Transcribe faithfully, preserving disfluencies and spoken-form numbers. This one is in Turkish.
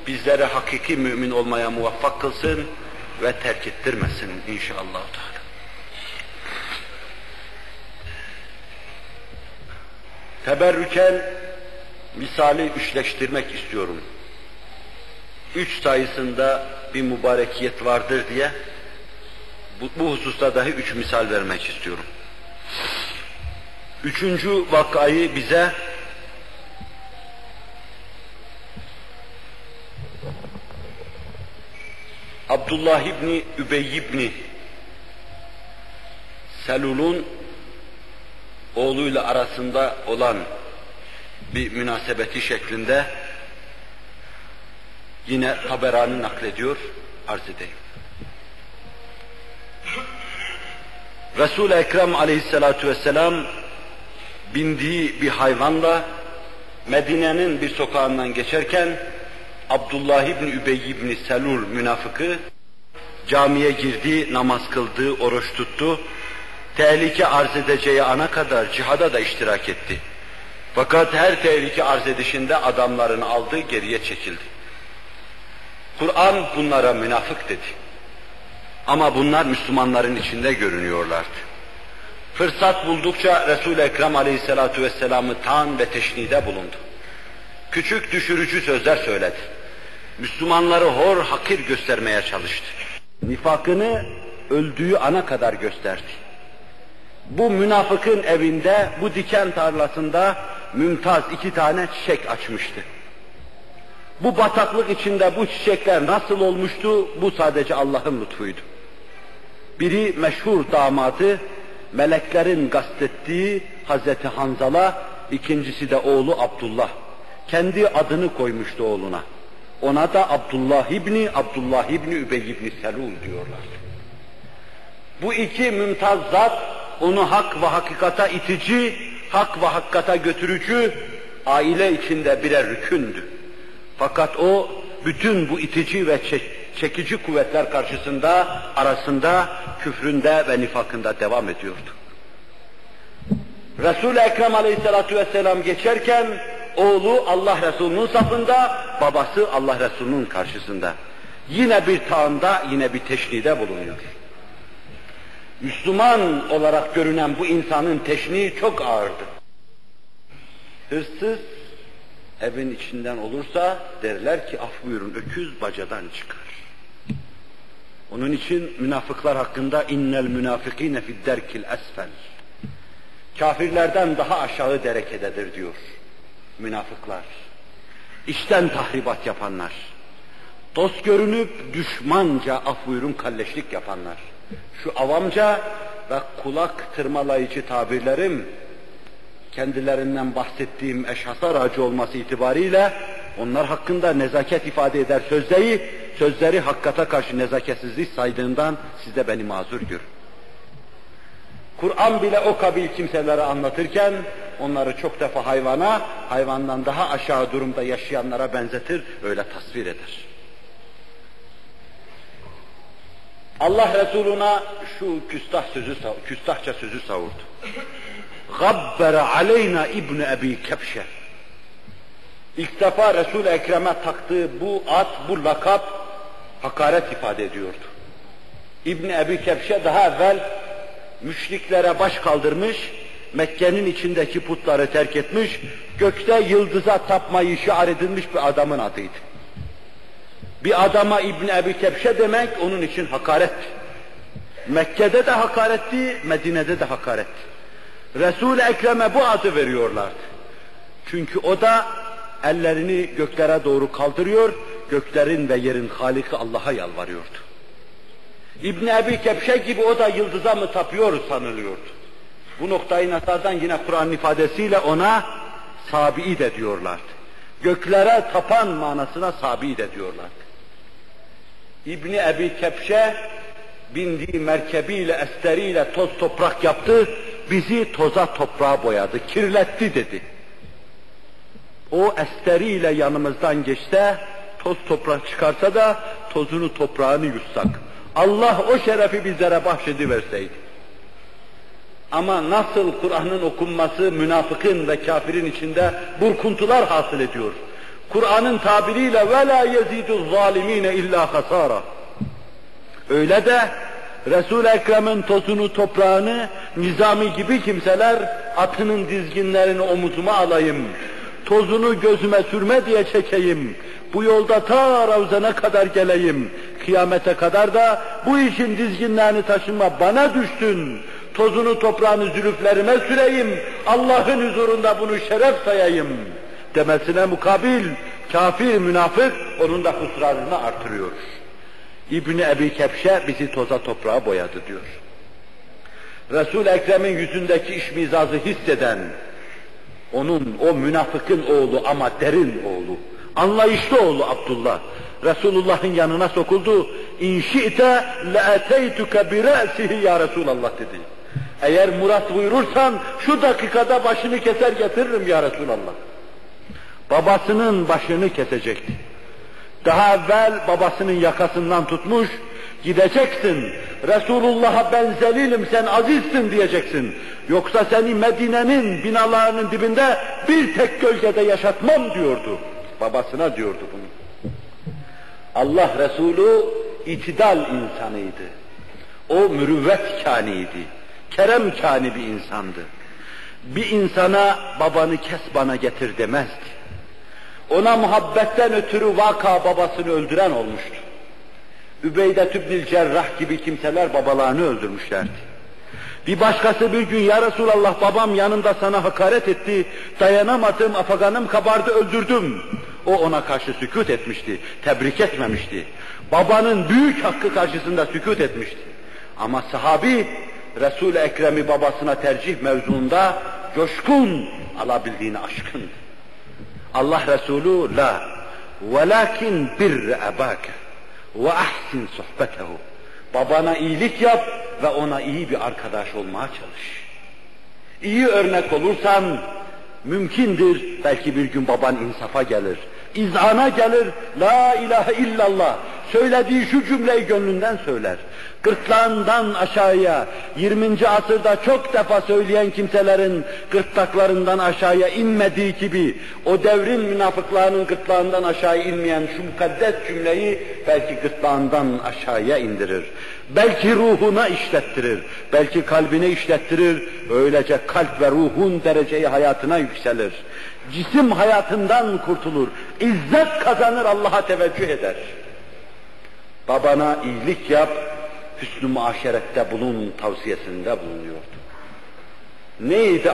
bizleri hakiki mümin olmaya muvaffak kılsın ve terk ettirmesin inşallah. Teberrüken misali üçleştirmek istiyorum. Üç sayısında bir mübarekiyet vardır diye bu, bu hususta dahi üç misal vermek istiyorum. Üçüncü vakayı bize Abdullah İbni Übey İbni Selul'un oğluyla arasında olan bir münasebeti şeklinde yine Taberani naklediyor, arz edeyim. Resul-i Ekrem aleyhissalatu vesselam bindiği bir hayvanla Medine'nin bir sokağından geçerken Abdullah İbni Übey İbni Selul münafıkı camiye girdi, namaz kıldı, oruç tuttu. Tehlike arz edeceği ana kadar cihada da iştirak etti. Fakat her tehlike arz edişinde adamlarını aldı, geriye çekildi. Kur'an bunlara münafık dedi. Ama bunlar Müslümanların içinde görünüyorlardı. Fırsat buldukça Resul-i Ekrem aleyhissalatu vesselam'ı taan ve teşnide bulundu. Küçük düşürücü sözler söyledi. Müslümanları hor hakir göstermeye çalıştı. Nifakını öldüğü ana kadar gösterdi. Bu münafıkın evinde, bu diken tarlasında mümtaz iki tane çiçek açmıştı. Bu bataklık içinde bu çiçekler nasıl olmuştu? Bu sadece Allah'ın lütfuydu. Biri meşhur damadı, meleklerin gastettiği Hazreti Hanzala, ikincisi de oğlu Abdullah. Kendi adını koymuştu oğluna. Ona da Abdullah İbni, Abdullah İbni Übey İbni Selul diyorlar. Bu iki mümtaz zat, onu hak ve hakikata itici, hak ve hakikata götürücü, aile içinde birer rükündü. Fakat o, bütün bu itici ve çekici kuvvetler karşısında, arasında, küfründe ve nifakında devam ediyordu. Resul-i Ekrem aleyhissalatu vesselam geçerken, oğlu Allah Resulü'nün safında, babası Allah Resulü'nün karşısında. Yine bir taanda, yine bir teşnide bulunuyor. Müslüman olarak görünen bu insanın teşniği çok ağırdı. Hırsız evin içinden olursa derler ki af buyurun öküz bacadan çıkar. Onun için münafıklar hakkında innel münafıkîne fidderkil esfel. Kafirlerden daha aşağı derekededir diyor münafıklar. İçten tahribat yapanlar. Dost görünüp düşmanca af buyurun kalleşlik yapanlar. Şu avamca ve kulak tırmalayıcı tabirlerim kendilerinden bahsettiğim eşhasa racı olması itibariyle onlar hakkında nezaket ifade eder sözleri, sözleri hakikate karşı nezaketsizlik saydığından siz de beni mazur görün. Kur'an bile o kabil kimselere anlatırken onları çok defa hayvana, hayvandan daha aşağı durumda yaşayanlara benzetir, öyle tasvir eder. Allah Resuluna şu küstah sözü, küstahça sözü savurdu. Gabbere aleyna İbni Ebi Kebşe. İlk defa Resul-i Ekrem'e taktığı bu ad, bu lakap hakaret ifade ediyordu. İbni Ebi Kebşe daha evvel müşriklere baş kaldırmış, Mekke'nin içindeki putları terk etmiş, gökte yıldıza tapmayı şiar edilmiş bir adamın adıydı. Bir adama İbni Ebi Kebşe demek onun için hakaretti. Mekke'de de hakaretti, Medine'de de hakaretti. Resul-i Ekrem'e bu adı veriyorlardı. Çünkü o da ellerini göklere doğru kaldırıyor, göklerin ve yerin Haliki Allah'a yalvarıyordu. İbni Ebi Kebşe gibi o da yıldıza mı tapıyor sanılıyordu. Bu noktayı nazardan yine Kur'an ifadesiyle ona sabi de diyorlardı. Göklere tapan manasına sabi de diyorlardı. İbni Ebi Kebşe bindiği merkebiyle, esteriyle toz toprak yaptı, bizi toza toprağa boyadı, kirletti dedi. O esteriyle yanımızdan geçse, toz toprak çıkarsa da tozunu toprağını yutsak. Allah o şerefi bizlere bahşediverseydi. Ama nasıl Kur'an'ın okunması münafıkın ve kafirin içinde burkuntular hasıl ediyor. Kur'an'ın tabiriyle وَلَا يَزِيدُ الظَّالِم۪ينَ اِلَّا خَسَارًا. Öyle de Resul-i Ekrem'in tozunu, toprağını, Nizami gibi kimseler atının dizginlerini omuzuma alayım, tozunu gözüme sürme diye çekeyim, bu yolda ta Ravzan'a kadar geleyim, kıyamete kadar da bu işin dizginlerini taşıma bana düşsün, tozunu toprağını zülüflerime süreyim, Allah'ın huzurunda bunu şeref sayayım demesine mukabil, kafir, münafık onun da husranını artırıyor. İbn-i Ebi Kebşe bizi toza toprağa boyadı diyor. Resul-i Ekrem'in yüzündeki işmizazı hisseden, onun o münafıkın oğlu ama derin oğlu, anlayışlı oğlu Abdullah, Resulullah'ın yanına sokuldu. İn şi'te le'eteytuke bi re'sihi ya Resulallah dedi. Eğer murat buyurursan şu dakikada başını keser getiririm ya Resulallah. Babasının başını kesecekti. Daha evvel babasının yakasından tutmuş, gideceksin, Resulullah'a ben zelilim, sen azizsin diyeceksin. Yoksa seni Medine'nin binalarının dibinde bir tek gölgede yaşatmam diyordu. Babasına diyordu bunu. Allah Resulü itidal insanıydı. O mürüvvet kâniydi. Kerem kâni bir insandı. Bir insana babanı kes bana getir demezdi. Ona muhabbetten ötürü vaka babasını öldüren olmuştu. Übeyde tübnil Cerrah gibi kimseler babalarını öldürmüşlerdi. Bir başkası bir gün ya Resulallah babam yanında sana hakaret etti, dayanamadım, afaganım kabardı öldürdüm. O ona karşı sükût etmişti, tebrik etmemişti. Babanın büyük hakkı karşısında sükût etmişti. Ama sahabi Resul-i Ekrem'i babasına tercih mevzuunda coşkun, alabildiğine aşkındı. Allah Resulü la velakin birre ebâke ve ahsin sohbetehu. Babana iyilik yap ve ona iyi bir arkadaş olmaya çalış. İyi örnek olursan mümkündür belki bir gün baban insafa gelir, izana gelir, la ilahe illallah söylediği şu cümleyi gönlünden söyler. Gırtlağından aşağıya, yirminci asırda çok defa söyleyen kimselerin gırtlaklarından aşağıya inmediği gibi, o devrin münafıklarının gırtlağından aşağı inmeyen şu mukaddes cümleyi belki gırtlağından aşağıya indirir. Belki ruhuna işlettirir, belki kalbine işlettirir, öylece kalp ve ruhun dereceyi hayatına yükselir. Cisim hayatından kurtulur, izzet kazanır, Allah'a teveccüh eder. Babana iyilik yap, hüsnü muaşerette bulun tavsiyesinde bulunuyordu. Neydi